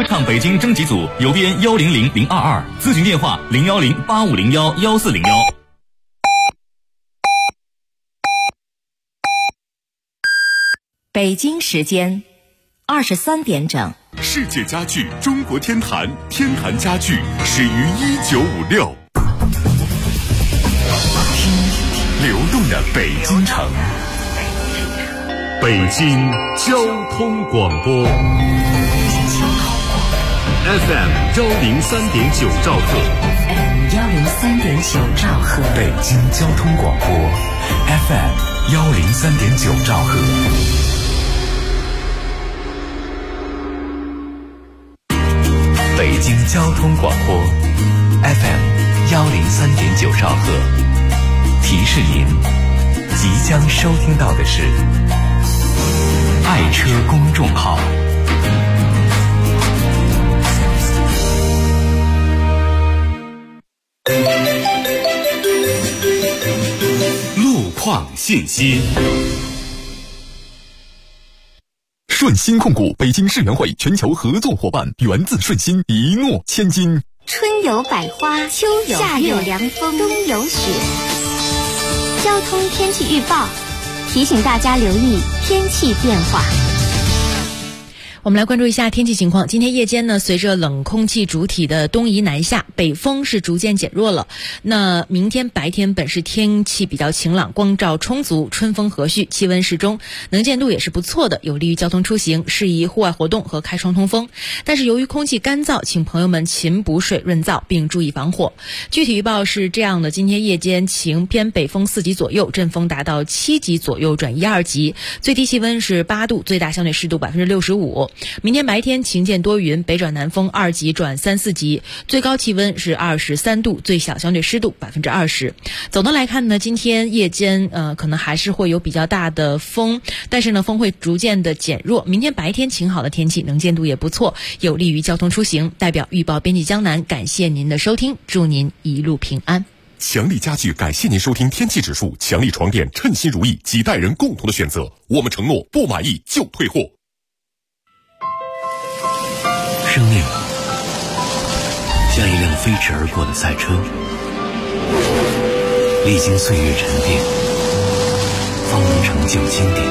畅北京征集组邮编100022，咨询电话01085011401。 北京时间23点整。 世界家具中国天坛，天坛家具始于1956。听流动的北京城，北京交通广播 FM 103.9兆赫， 103.9兆赫， 北京交通广播 FM 103.9兆赫。北京交通广播 FM 103.9兆赫，提示您即将收听到的是爱车公众号。路况信息。顺鑫控股北京世园会全球合作伙伴，源自顺鑫，一诺千金。 春有百花，秋有夏有凉风，冬有雪。交通天气预报提醒大家留意天气变化。 我们来关注一下天气情况。今天夜间呢，随着冷空气主体的东移南下，北风是逐渐减弱了。那明天白天本市天气比较晴朗，光照充足，春风和煦，气温适中，能见度也是不错的，有利于交通出行，适宜户外活动和开窗通风。但是由于空气干燥，请朋友们勤补水润燥，并注意防火。具体预报是这样的：今天夜间晴，偏北风4级左右，阵风达到7级左右转1、2级，最低气温是8度，最大相对湿度65%。明天白天晴间多云，北转南风2级转3、4级，最高气温是23度，最小相对湿度20%。总的来看呢，今天夜间可能还是会有比较大的风，但是呢风会逐渐的减弱。明天白天晴好的天气，能见度也不错，有利于交通出行。代表预报编辑江南，感谢您的收听，祝您一路平安。 强力家具感谢您收听天气指数，强力床垫称心如意，几代人共同的选择。我们承诺不满意就退货。 生命像一辆飞驰而过的赛车，历经岁月沉淀，方能成就经典。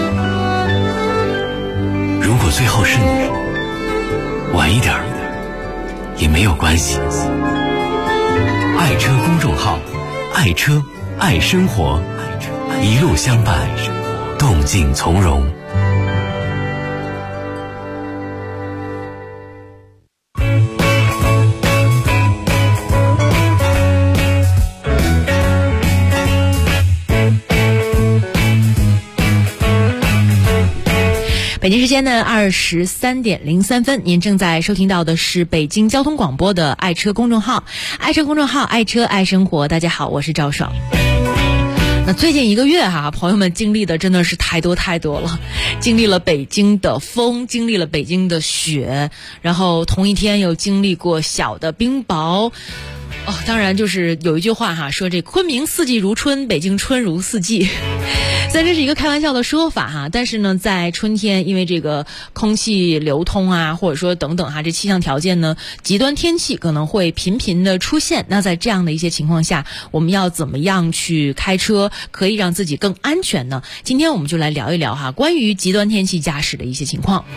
如果最后是你，晚一点也没有关系。爱车公众号，爱车爱生活，一路相伴，动静从容。 北京时间的23点03分，您正在收听到的是北京交通广播的爱车公众号，爱车公众号，爱车爱生活。大家好，我是赵爽。那最近1个月朋友们经历的真的是太多了，经历了北京的风，经历了北京的雪，然后同一天又经历过小的冰雹。当然就是有一句话说这昆明四季如春，北京春如四季。虽然这是一个开玩笑的说法但是呢，在春天因为这个空气流通或者说等等这气象条件呢，极端天气可能会频频的出现。那在这样的一些情况下，我们要怎么样去开车可以让自己更安全呢？今天我们就来聊一聊关于极端天气驾驶的一些情况。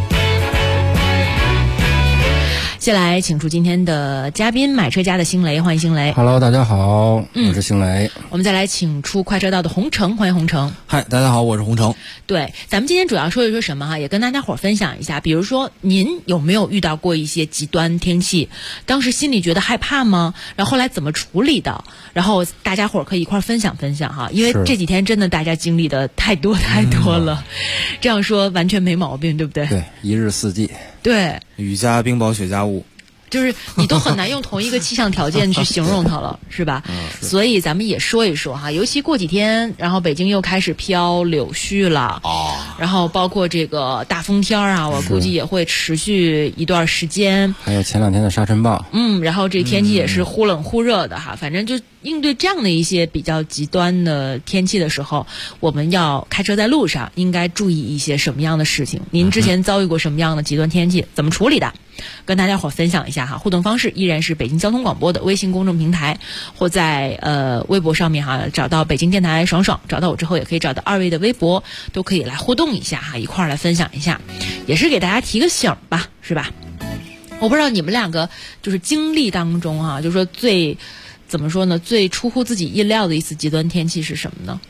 接下来请出今天的嘉宾，买车家的星雷，欢迎星雷。 Hello， 大家好，我是星雷。 我们再来请出快车道的洪城，欢迎洪城。 嗨，大家好，我是洪城。 对，咱们今天主要说一说什么也跟大家伙分享一下。比如说，您有没有遇到过一些极端天气？当时心里觉得害怕吗？然后后来怎么处理的？然后大家伙可以一块分享分享因为这几天真的大家经历的太多了。这样说完全没毛病，对不对？ 对，一日四季。 对， 雨加冰雹，雪加雾。 就是你都很难用同一个气象条件去形容它了，是吧？所以咱们也说一说尤其过几天，然后北京又开始飘柳絮了然后包括这个大风天我估计也会持续一段时间。 还有前2天的沙尘暴。 然后这天气也是忽冷忽热的反正就应对这样的一些比较极端的天气的时候，我们要开车在路上应该注意一些什么样的事情？您之前遭遇过什么样的极端天气？怎么处理的？ 跟大家伙分享一下哈。互动方式依然是北京交通广播的微信公众平台，或在微博上面哈，找到北京电台爽爽，找到我之后也可以找到2位的微博，都可以来互动一下哈，一块儿来分享一下，也是给大家提个醒吧，是吧？我不知道你们两个就是经历当中哈，就是说怎么说呢，最出乎自己意料的一次极端天气是什么呢？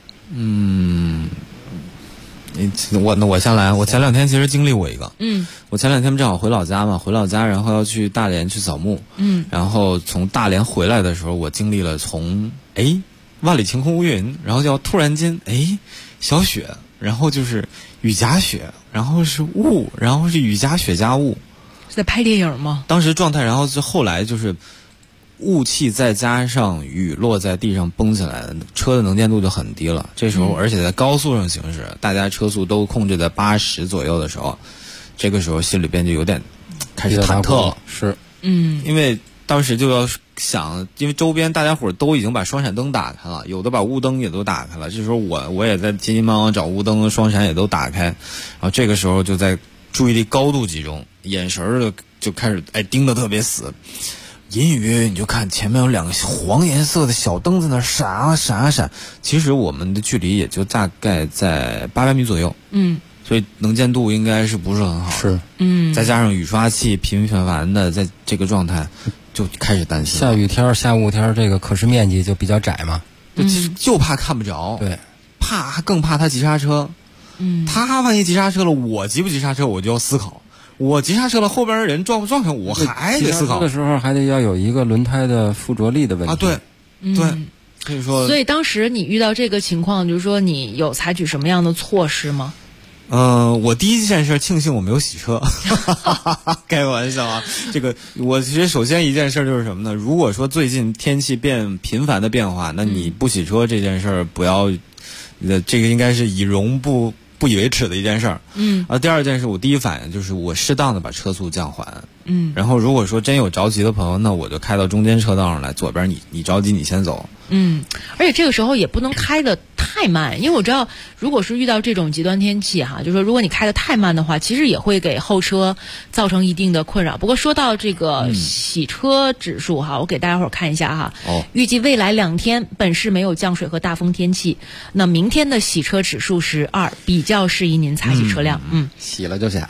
我先来，我前2天其实经历过一个，我前2天正好回老家嘛，回老家然后要去大连去扫墓，然后从大连回来的时候，我经历了从万里晴空无云，然后就突然间小雪，然后就是雨夹雪，然后是雾，然后是雨夹雪加雾， 是在拍电影吗？ 当时状态，然后后来就是雾气再加上雨落在地上崩起来，车的能见度就很低了。这时候，而且在高速上行驶，大家车速都控制在80左右的时候，这个时候心里边就有点开始忐忑了。 是， 因为当时就要想，因为周边大家伙都已经把双闪灯打开了，有的把雾灯也都打开了。这时候我也在急急忙忙找雾灯，双闪也都打开，然后这个时候就在注意力高度集中，眼神就开始盯得特别死。隐隐约约你就看前面有2个黄颜色的小灯在那闪啊闪啊闪，其实我们的距离也就大概在800米左右，所以能见度应该是不是很好， 是， 再加上雨刷器频频繁繁的，在这个状态就开始担心。 下雨天下雾天这个可视面积就比较窄嘛， 就怕看不着， 对， 更怕他急刹车，他万一急刹车了，我急不急刹车我就要思考。我急刹车了，后边的人撞不撞上，我还得思考。 的时候还得要有一个轮胎的附着力的问题啊，对，所以说， 所以当时你遇到这个情况，就是说你有采取什么样的措施吗？ 我第一件事庆幸我没有洗车，开个玩笑啊。这个我其实首先一件事就是什么呢？如果说最近天气频繁的变化，那你不洗车这件事不要，这个应该是以容不以为耻的一件事儿。第二件事，我第一反应就是我适当的把车速降缓。然后如果说真有着急的朋友，那我就开到中间车道上来，左边你着急你先走。 而且这个时候也不能开得太慢，因为我知道，如果是遇到这种极端天气哈，就是说如果你开得太慢的话，其实也会给后车造成一定的困扰。不过说到这个洗车指数哈，我给大家伙看一下哈。预计未来2天本市没有降水和大风天气，那明天的洗车指数是2，比较适宜您擦洗车辆。 洗了就下。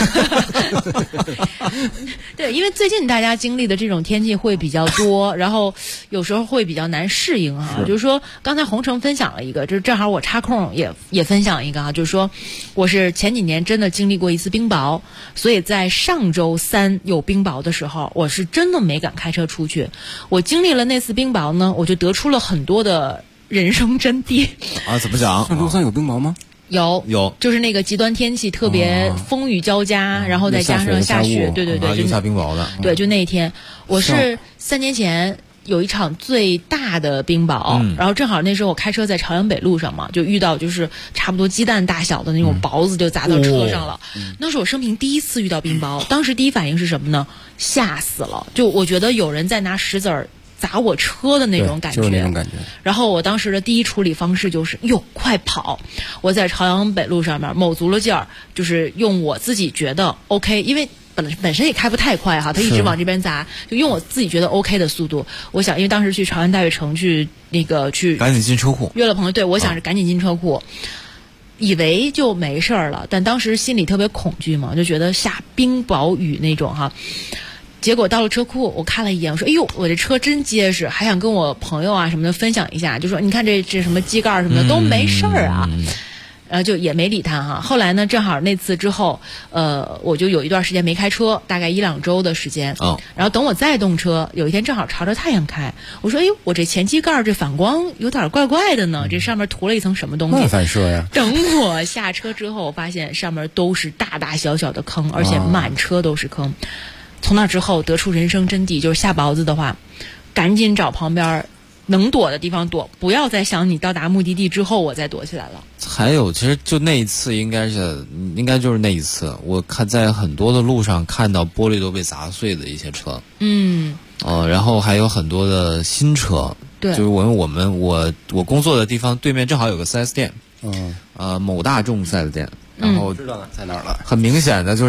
对，因为最近大家经历的这种天气会比较多，然后有时候会比较难适应哈。就是说，刚才洪城分享了一个，就是正好我插空也分享一个哈，就是说，我是前几年真的经历过一次冰雹，所以在上周3有冰雹的时候，我是真的没敢开车出去。我经历了那次冰雹呢，我就得出了很多的人生真谛啊。怎么讲？ 上周3有冰雹吗？ 有，就是那个极端天气特别风雨交加，然后再加上下雪，对， 就下冰雹的。 对，就那一天，我是3年前有一场最大的冰雹，然后正好那时候我开车在朝阳北路上嘛，就遇到就是差不多鸡蛋大小的那种雹子就砸到车上了。那是我生平第一次遇到冰雹，当时第一反应是什么呢？吓死了！就我觉得有人在拿石子儿砸我车的那种感觉， 就是那种感觉。 然后我当时的第一处理方式就是快跑！我在朝阳北路上面卯足了劲儿，就是用我自己觉得 OK， 因为本身也开不太快哈，他一直往这边砸，就用我自己觉得 OK 的速度。我想，因为当时去朝阳大悦城去赶紧进车库， 约了朋友，对，我想是赶紧进车库。以为就没事儿了，但当时心里特别恐惧嘛，就觉得下冰雹雨那种哈。结果到了车库，我看了一眼，我说：“哎呦，我这车真结实！”还想跟我朋友啊什么的分享一下，就说：“你看这什么机盖什么的都没事儿啊。”就也没理他哈。后来呢，正好那次之后，我就有一段时间没开车，大概1-2周的时间。然后等我再动车，有一天正好朝着太阳开，我说：“哎呦，我这前机盖这反光有点怪怪的呢，这上面涂了一层什么东西？” 那反射呀！ 等我下车之后，我发现上面都是大大小小的坑，而且满车都是坑。从那之后得出人生真谛，就是下雹子的话，赶紧找旁边能躲的地方躲，不要再想你到达目的地之后我再躲起来了。 还有，其实就那一次，应该就是那一次，我看在很多的路上看到玻璃都被砸碎的一些车。然后还有很多的新车。对，就是我工作的地方对面正好有个 4S 店。某大众4S 店。然后知道了在哪儿了。 很明显的就是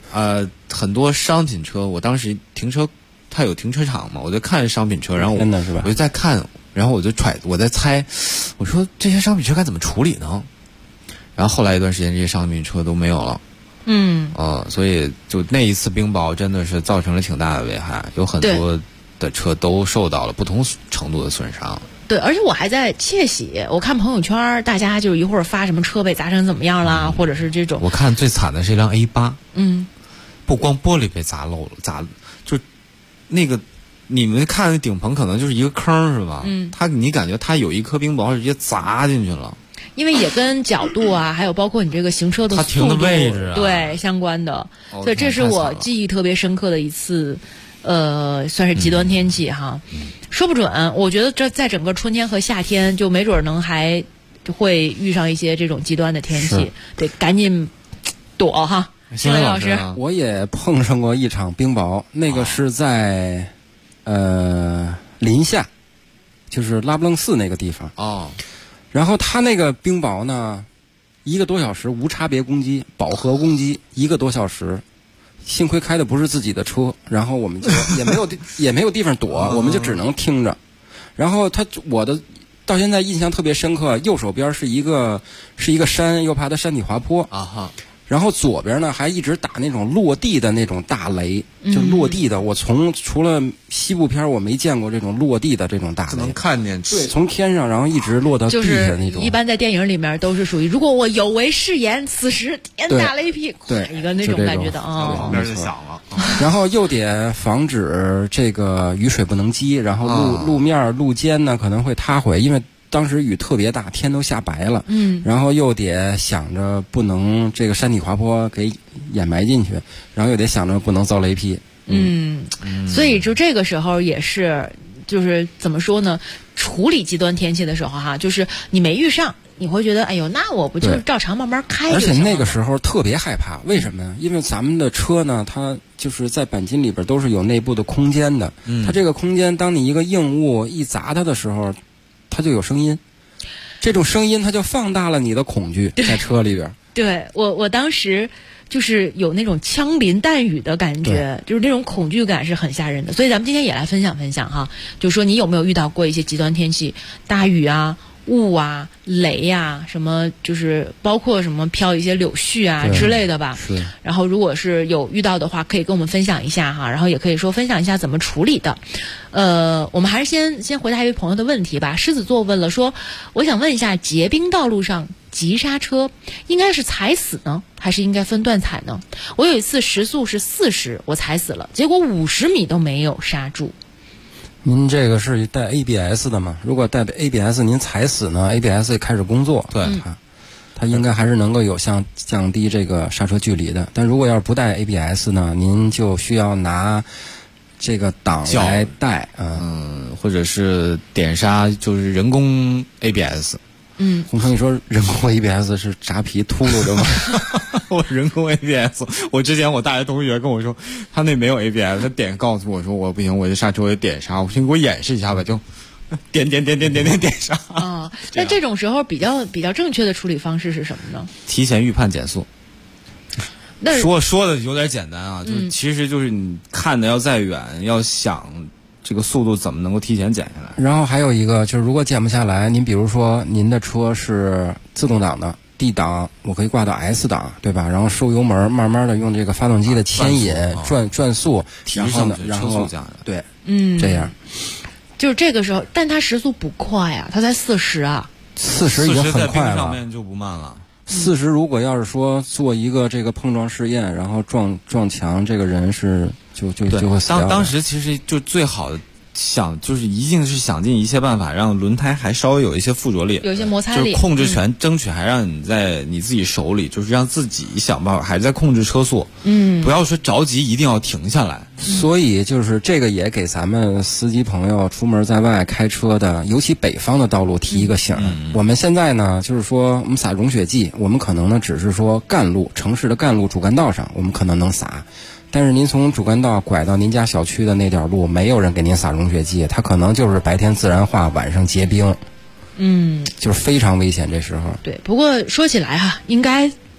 很多商品车，我当时停车，它有停车场嘛，我就看商品车，然后我就在看，然后我在猜，我说这些商品车该怎么处理呢？然后后来一段时间，这些商品车都没有了。所以就那一次冰雹真的是造成了挺大的危害，有很多的车都受到了不同程度的损伤。 对，而且我还在窃喜，我看朋友圈大家就是一会儿发什么车被砸成怎么样啦，或者是这种。 我看最惨的是一辆 A8，不光玻璃被砸漏了，就那个你们看顶棚可能就是一个坑是吧？你感觉它有一颗冰雹直接砸进去了。 因为也跟角度啊，还有包括你这个行车的速度， 它停的位置对相关的，所以这是我记忆特别深刻的一次。算是极端天气哈，说不准。我觉得这在整个春天和夏天，就没准能还会遇上一些这种极端的天气，得赶紧躲哈。新闻老师， 我也碰上过一场冰雹，那个是在临夏，就是拉卜楞寺那个地方然后他那个冰雹呢，1个多小时无差别攻击，饱和攻击1个多小时。幸亏开的不是自己的车，然后我们就也没有地方躲，我们就只能听着。然后我到现在印象特别深刻，右手边是一个山，又怕它山体滑坡然后左边呢还一直打那种落地的那种大雷，就落地的。我除了西部片我没见过这种落地的这种大雷， 能看见。 对，从天上然后一直落到地下那种。 就是一般在电影里面都是属于，如果我有违誓言，此时天打雷劈，一个那种感觉的旁边就响了。 然后又得防止这个雨水不能积，然后路面路肩呢可能会塌毁，因为当时雨特别大，天都下白了。然后又得想着不能这个山体滑坡给掩埋进去，然后又得想着不能遭雷劈。 所以就这个时候也是，就是怎么说呢？处理极端天气的时候哈，就是你没遇上，你会觉得哎呦，那我不就是照常慢慢开就行了？ 而且那个时候特别害怕，为什么呀？因为咱们的车呢，它就是在钣金里边都是有内部的空间的。它这个空间，当你一个硬物一砸它的时候，它就有声音，这种声音它就放大了你的恐惧在车里边。 对，我当时就是有那种枪林弹雨的感觉，就是那种恐惧感是很吓人的。所以咱们今天也来分享分享哈，就说你有没有遇到过一些极端天气，大雨啊、雾啊、雷呀、什么，就是包括什么飘一些柳絮啊之类的吧。 是。 然后如果是有遇到的话，可以跟我们分享一下哈，然后也可以说分享一下怎么处理的。我们还是先回答一位朋友的问题吧。狮子座问了说，我想问一下，结冰道路上急刹车应该是踩死呢，还是应该分段踩呢？我有一次时速是40，我踩死了，结果50米都没有刹住。 您这个是带 ABS 的吗？如果带 ABS 您踩死呢 ，ABS 开始工作， 对它应该还是能够有效降低这个刹车距离的。但如果要是不带 ABS 呢，您就需要拿这个档来带， 或者是点刹，就是人工 ABS。 洪成，你说人工 ABS 是扎皮秃噜的吗？ 我人工 ABS， 我之前我大学同学跟我说，他那没有 ABS， 他告诉我说我不行，我这刹车我得点刹，我说你给我演示一下吧，就点刹。 那这种时候比较正确的处理方式是什么呢？ 提前预判减速。那说的有点简单啊，就是其实就是你看的要再远，要想这个速度怎么能够提前减下来。 然后还有一个就是，如果减不下来，您比如说您的车是自动挡的 D 档，我可以挂到 S 档，对吧？然后收油门，慢慢的用这个发动机的牵引转速， 提升车速降下来。 对，这样。 就是这个时候，但它时速不快啊，它才40啊。 40已经很快了。 上面就不慢了。 40如果要是说做一个这个碰撞试验，然后撞墙，这个人是就会死掉。 当时其实就最好的就是一定是想尽一切办法让轮胎还稍微有一些附着力， 有一些摩擦力， 就是控制权争取还让你在你自己手里，就是让自己想办法还在控制车速，不要说着急一定要停下来。 所以就是这个也给咱们司机朋友出门在外开车的，尤其北方的道路提一个醒。我们现在呢，就是说我们撒融雪剂，我们可能呢只是说干路，城市的干路主干道上我们可能能撒。但是您从主干道拐到您家小区的那点路，没有人给您撒融雪剂，它可能就是白天自然化，晚上结冰，就是非常危险。这时候， 对。不过说起来哈，应该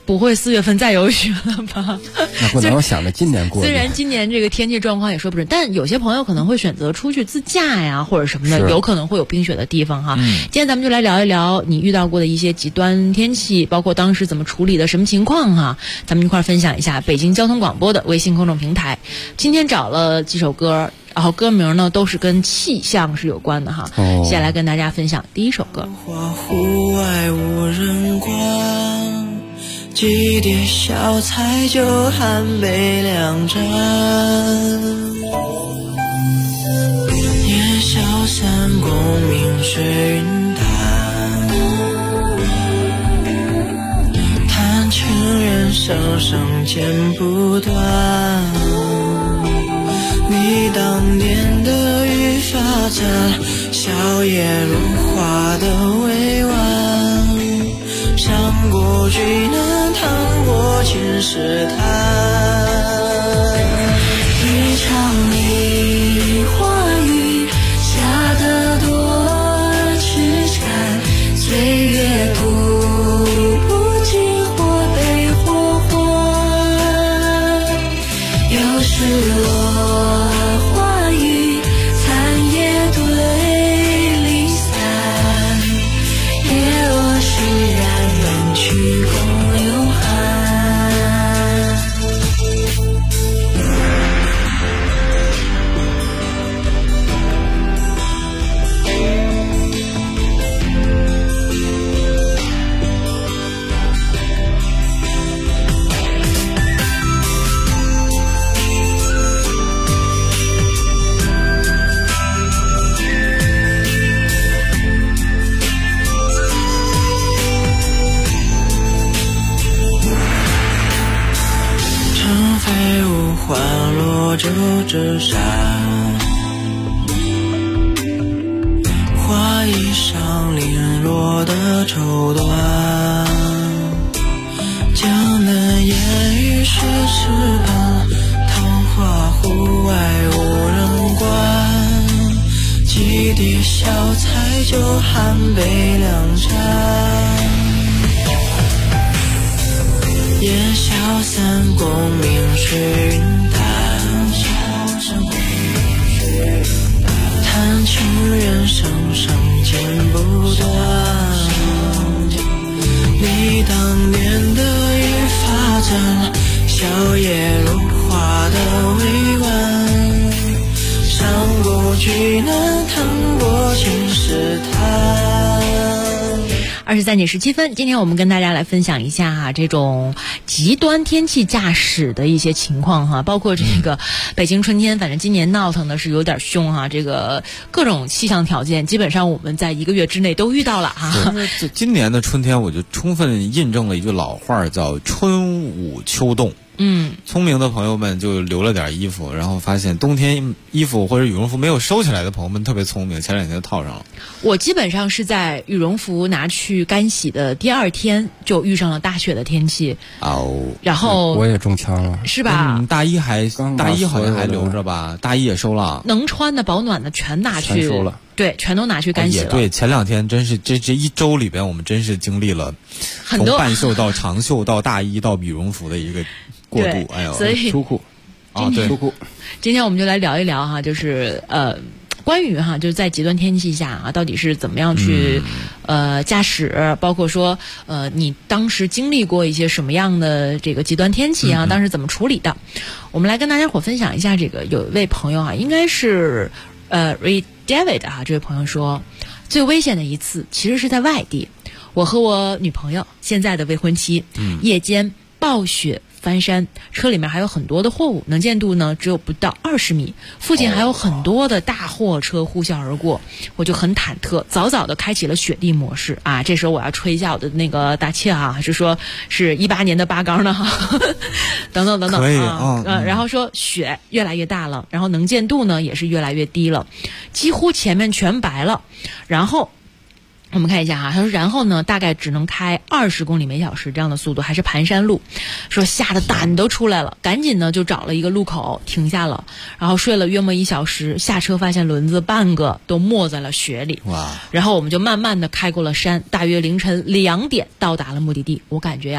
不会4月份再有雪了吧？ 那不能想着今年过。 虽然今年这个天气状况也说不准，但有些朋友可能会选择出去自驾呀，或者什么的，有可能会有冰雪的地方哈。今天咱们就来聊一聊你遇到过的一些极端天气，包括当时怎么处理的，什么情况哈？咱们一块儿分享一下北京交通广播的微信公众平台。今天找了几首歌，然后歌名呢都是跟气象是有关的哈。接下来跟大家分享第一首歌。 户外无人观，几碟小菜就含杯两盏，夜宵三公明水云淡，弹琴人声声剪不断，你当年的语法赞，笑靥如花的委婉，上过巨难，趟过青石滩，一场梨花雨下得多痴缠，岁月吐不尽或悲或欢，又是落花雨残叶对离散，叶落时然人去共流汗。尘飞无还落舟之山，花衣上零落的绸缎，江南烟雨雪池畔，桃花湖外无人观，几碟小菜就含杯两盏，夜宵三公明水云淡，弹琴人声声剪不断，你当年的语法赞，笑靥如花的委婉，上过巨难，趟过青石滩。 23点17分，今天我们跟大家来分享一下这种极端天气驾驶的一些情况哈，包括这个北京春天，反正今年闹腾的是有点凶哈，这个各种气象条件基本上我们在1个月之内都遇到了哈。 今年的春天，我就充分印证了一句老话，叫春捂秋冻。聪明的朋友们就留了点衣服，然后发现冬天衣服或者羽绒服没有收起来的朋友们特别聪明，前2天就套上了。 我基本上是在羽绒服拿去干洗的第2天就遇上了大雪的天气然后我也中枪了， 是吧？ 大衣好像还留着吧？大衣也收了， 能穿的保暖的全拿去全收了， 对，全都拿去干洗了。 对，前2天真是这1周里边，我们真是经历了从半袖到长袖到大衣到羽绒服的一个过渡。哎呦， 所以秋裤对， 秋裤。 今天我们就来聊一聊哈，就是关于哈，就是在极端天气下啊，到底是怎么样去驾驶，包括说你当时经历过一些什么样的这个极端天气啊，当时怎么处理的？我们来跟大家伙分享一下。这个有一位朋友啊，应该是Ray David 啊，这位朋友说，最危险的一次其实是在外地，我和我女朋友现在的未婚妻，夜间暴雪翻山，车里面还有很多的货物，能见度呢只有不到20米，附近还有很多的大货车呼啸而过，我就很忐忑，早早的开启了雪地模式啊。这时候我要吹一下我的那个大气啊，是说是18年的八缸的哈，等等等等， 可以然后说雪越来越大了，然后能见度呢也是越来越低了，几乎前面全白了，然后我们看一下哈，他说然后呢大概只能开20公里每小时这样的速度，还是盘山路，说吓得胆都出来了，赶紧呢就找了一个路口停下了，然后睡了约莫1小时，下车发现轮子半个都没在了雪里。 哇！ 然后我们就慢慢的开过了山，大约凌晨2点到达了目的地。我感觉呀，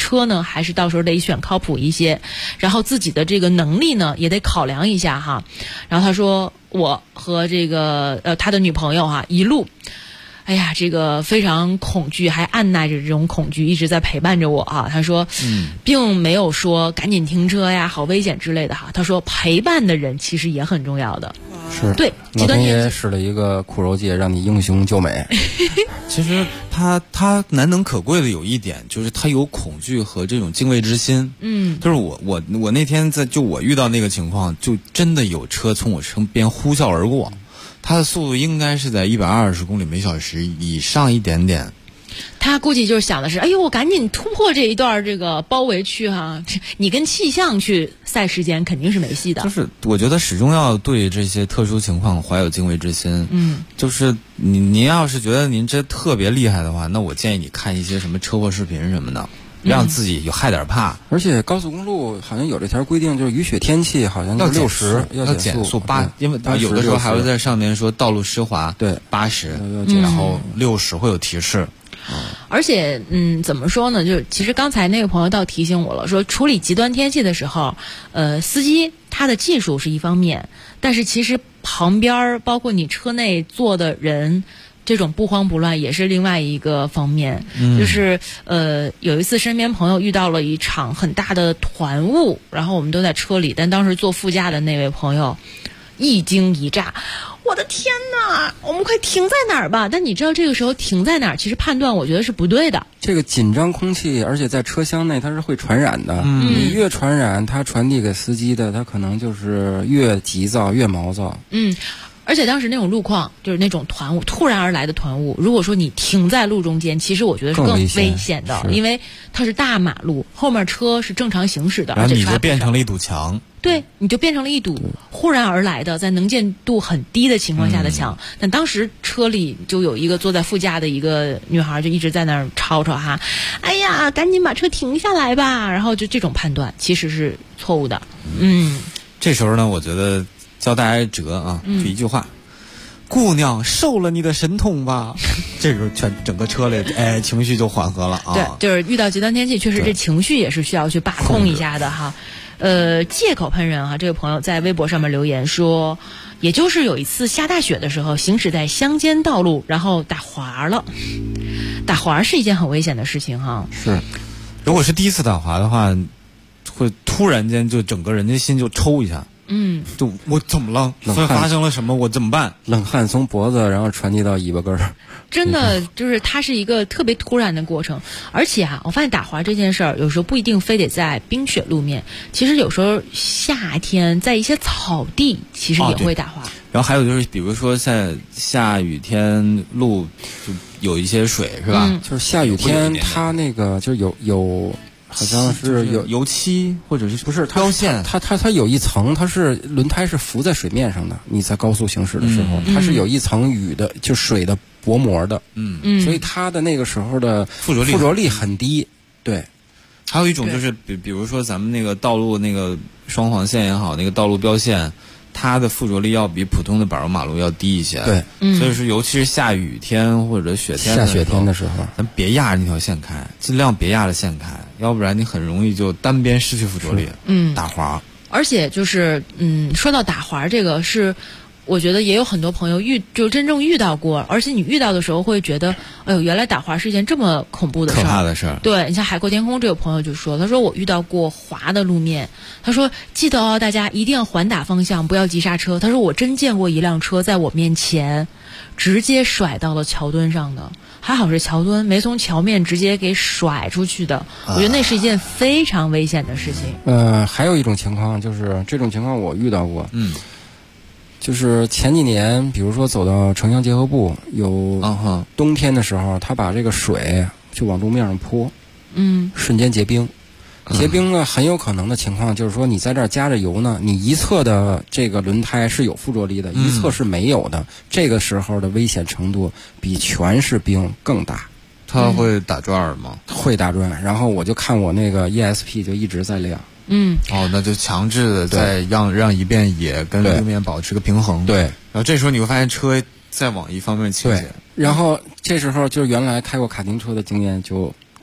车呢，还是到时候得选靠谱一些，然后自己的这个能力呢也得考量一下哈。然后他说我和这个他的女朋友哈一路。哎呀，这个非常恐惧，还按捺着这种恐惧，一直在陪伴着我啊。他说，并没有说赶紧停车呀，好危险之类的哈。他说，陪伴的人其实也很重要的。 是对， 老天爷使了一个苦肉计，让你英雄救美。 其实他难能可贵的有一点，就是他有恐惧和这种敬畏之心。就是我那天我遇到那个情况，就真的有车从我身边呼啸而过。它的速度应该是在120公里每小时以上一点点。 他估计就是想的是，哎呦，我赶紧突破这一段这个包围区哈，你跟气象去赛时间肯定是没戏的。 就是我觉得始终要对这些特殊情况怀有敬畏之心。就是您要是觉得您这特别厉害的话，那我建议你看一些什么车祸视频什么的。让自己有害点怕， 而且高速公路好像有这条规定，就是雨雪天气好像是60 要减速8，因为有的时候还会在上面说道路湿滑， 对 80，然后60会有提示。 而且怎么说呢？就其实刚才那个朋友倒提醒我了，说处理极端天气的时候，司机他的技术是一方面，但是其实旁边包括你车内坐的人。这种不慌不乱也是另外一个方面，就是有一次身边朋友遇到了一场很大的团雾，然后我们都在车里，但当时坐副驾的那位朋友一惊一乍，我的天哪，我们快停在哪儿吧？但你知道这个时候停在哪儿，其实判断我觉得是不对的。 这个紧张空气，而且在车厢内它是会传染的，你越传染，它传递给司机的，它可能就是越急躁越毛躁。 而且当时那种路况，就是那种团雾，突然而来的团雾，如果说你停在路中间，其实我觉得是更危险的，因为它是大马路，后面车是正常行驶的， 而且你就变成了一堵墙。 对，你就变成了一堵忽然而来的，在能见度很低的情况下的墙。但当时车里就有一个坐在副驾的一个女孩，就一直在那儿吵吵哈，哎呀，赶紧把车停下来吧。然后就这种判断其实是错误的。 这时候呢，我觉得。教大家辙啊，就一句话：姑娘，受了你的神通吧。这时候整个车里，情绪就缓和了啊。 对，就是遇到极端天气，确实这情绪也是需要去把控一下的哈。借口喷人哈，这位朋友在微博上面留言说，也就是有一次下大雪的时候，行驶在乡间道路，然后打滑了。打滑是一件很危险的事情哈。 是，如果是第一次打滑的话，会突然间就整个人的心就抽一下。就我怎么了？发生了什么？我怎么办？ 冷汗从脖子然后传递到尾巴根儿。 真的就是它是一个特别突然的过程，而且我发现打滑这件事儿有时候不一定非得在冰雪路面，其实有时候夏天在一些草地其实也会打滑。 然后还有就是比如说在下雨天路就有一些水是吧？ 就是下雨天它那个就有好像是有油漆或者是不是标线， 它有一层，它是轮胎是浮在水面上的。你在高速行驶的时候，它是有一层雨的，就水的薄膜的。所以它的那个时候的附着力很低。对， 还有一种就是比如说咱们那个道路那个双黄线也好，那个道路标线。它的附着力要比普通的柏油马路要低一些， 对， 所以说尤其是下雨天或者雪天下雪天的时候， 咱别压着那条线开，尽量别压着线开，要不然你很容易就单边失去附着力，打滑。 而且就是说到打滑这个是。我觉得也有很多朋友就真正遇到过，而且你遇到的时候会觉得，哎呦，原来打滑是一件这么恐怖的事儿， 可怕的事儿。 对，你像海阔天空这个朋友就说，他说我遇到过滑的路面，他说记得大家一定要缓打方向，不要急刹车。他说我真见过一辆车在我面前直接甩到了桥墩上的，还好是桥墩，没从桥面直接给甩出去的。我觉得那是一件非常危险的事情。 还有一种情况就是这种情况我遇到过，就是前几年，比如说走到城乡结合部，有冬天的时候，他把这个水就往路面上泼，瞬间结冰。结冰呢，很有可能的情况就是说，你在这儿加着油呢，你一侧的这个轮胎是有附着力的，一侧是没有的。这个时候的危险程度比全是冰更大。 它会打转吗？ 会打转。然后我就看我那个 ESP 就一直在亮。 那就强制的再让一边也跟路面保持个平衡。 对， 然后这时候你会发现车再往一方面倾斜。 然后这时候就是原来开过卡丁车的经验就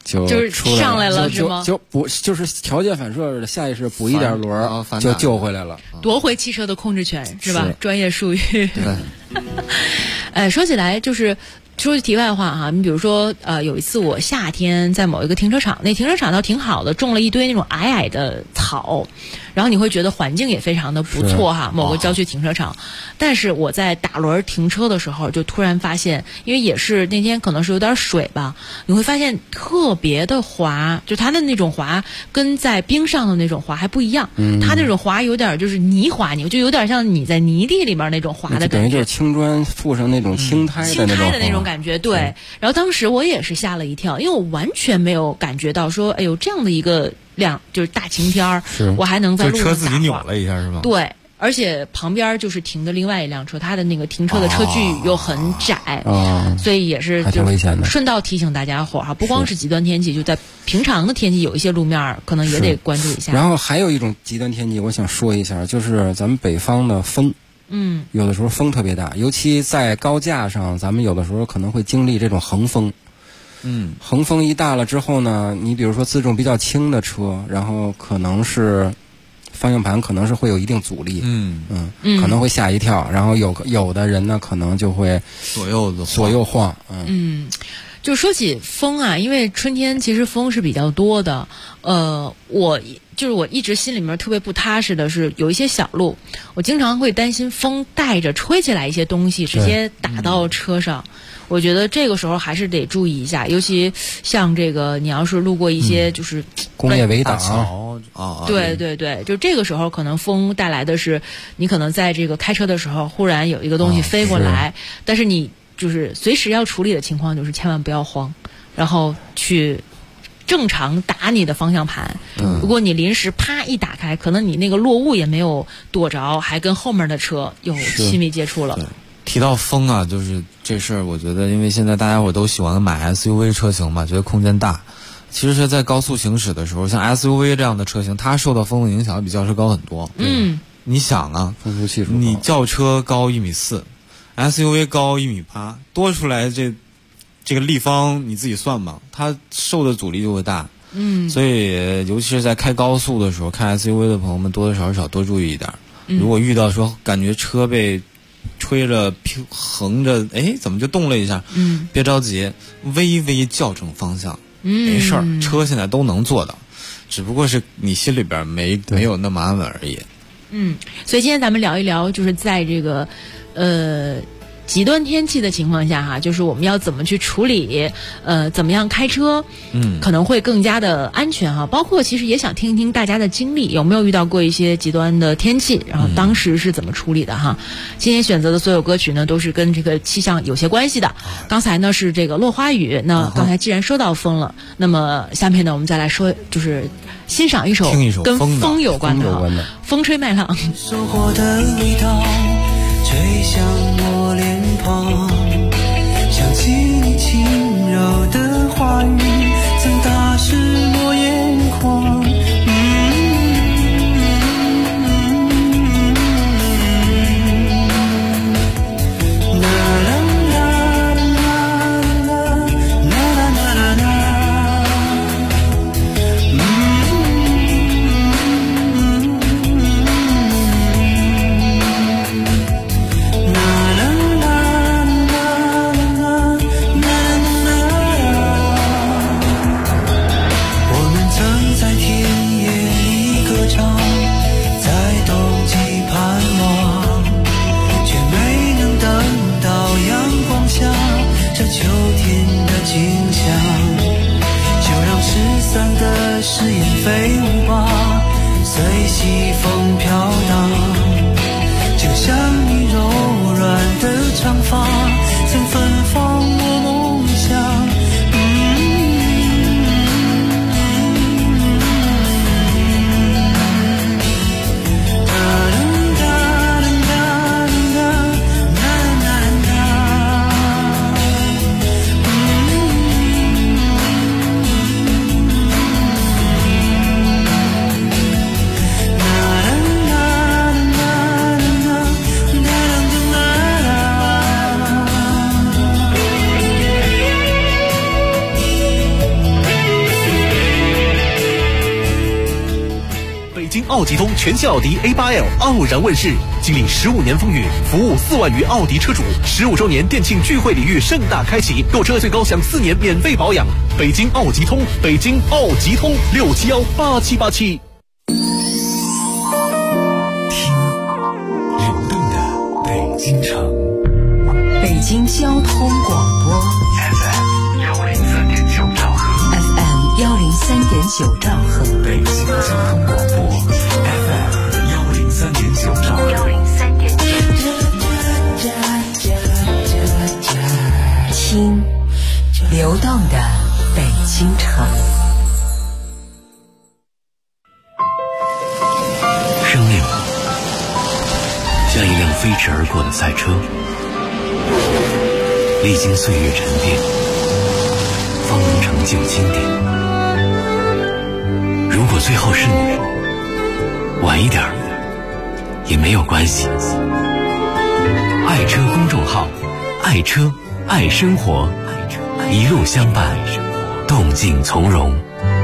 就是上来了是吗？ 就补，就是条件反射的下意识补一点轮就救回来了， 夺回汽车的控制权是吧？专业术语。说起来就是说句题外话哈，你比如说有一次我夏天在某一个停车场，那停车场倒挺好的，种了一堆那种矮矮的草，然后你会觉得环境也非常的不错哈，某个郊区停车场。但是我在打轮停车的时候，就突然发现，因为也是那天可能是有点水吧，你会发现特别的滑，就它的那种滑跟在冰上的那种滑还不一样，它那种滑有点就是泥滑泥，就有点像你在泥地里边那种滑的感觉， 等于就是青砖附上那种青苔的那种感觉，对。然后当时我也是吓了一跳，因为我完全没有感觉到说，哎呦这样的一个就是大晴天我还能在路上打滑， 就车自己扭了一下是吗？ 对。而且旁边就是停的另外一辆车，它的那个停车的车距又很窄，所以也是挺危险的。 顺道提醒大家伙哈，不光是极端天气，就在平常的天气，有一些路面可能也得关注一下。 然后还有一种极端天气，我想说一下，就是咱们北方的风，有的时候风特别大，尤其在高架上，咱们有的时候可能会经历这种横风。横风一大了之后呢，你比如说自重比较轻的车，然后可能是方向盘可能是会有一定阻力，可能会吓一跳，然后有的人呢可能就会左右晃， 就说起风啊，因为春天其实风是比较多的，我一直心里面特别不踏实的是有一些小路，我经常会担心风带着吹起来一些东西直接打到车上。我觉得这个时候还是得注意一下，尤其像这个你要是路过一些就是工业围挡对，就这个时候可能风带来的是你可能在这个开车的时候忽然有一个东西飞过来，但是你就是随时要处理的情况就是千万不要慌，然后去正常打你的方向盘。如果你临时啪一打开，可能你那个落雾也没有躲着，还跟后面的车有亲密接触了。 提到风啊，就是这事儿，我觉得因为现在大家伙都喜欢买 SUV 车型嘛，觉得空间大。其实是在高速行驶的时候，像 SUV 这样的车型，它受到风的影响比轿车高很多。你想啊， 风速系数你轿车高1.4米，SUV 高1.8米，多出来这个立方你自己算吧，它受的阻力就会大。所以尤其是在开高速的时候，开 SUV 的朋友们多多少少多注意一点。如果遇到说感觉车被吹着横着，怎么就动了一下？别着急，微微校正方向，没事儿，车现在都能做到，只不过是你心里边没有那么安稳而已。 所以今天咱们聊一聊，就是在这个极端天气的情况下哈，就是我们要怎么去处理，怎么样开车，可能会更加的安全哈。包括其实也想听一听大家的经历，有没有遇到过一些极端的天气，然后当时是怎么处理的哈。今天选择的所有歌曲呢，都是跟这个气象有些关系的。刚才呢是这个落花雨，那刚才既然说到风了，那么下面呢我们再来说，就是欣赏一首跟风有关的《风吹麦浪》。 收获的味道吹向我脸庞，想起你轻柔的话语，曾打湿我眼眶。 奥迪通全新奥迪 A8L 傲然问世，经历15年风雨，服务4万余奥迪车主，15周年店庆聚会礼遇盛大开启，购车最高享4年免费保养。北京奥迪通，北京奥迪通6718787。 听流动的北京城， 北京交通广播 FM103.9兆赫 ，FM103.9兆赫， 北京交通广播 FM103.9兆赫。 听流动的北京城。 生命像一辆飞驰而过的赛车，历经岁月沉淀，方能成就经典。如果最后是你，晚一点也没有关系。爱车公众号，爱车爱生活，一路相伴，动静从容。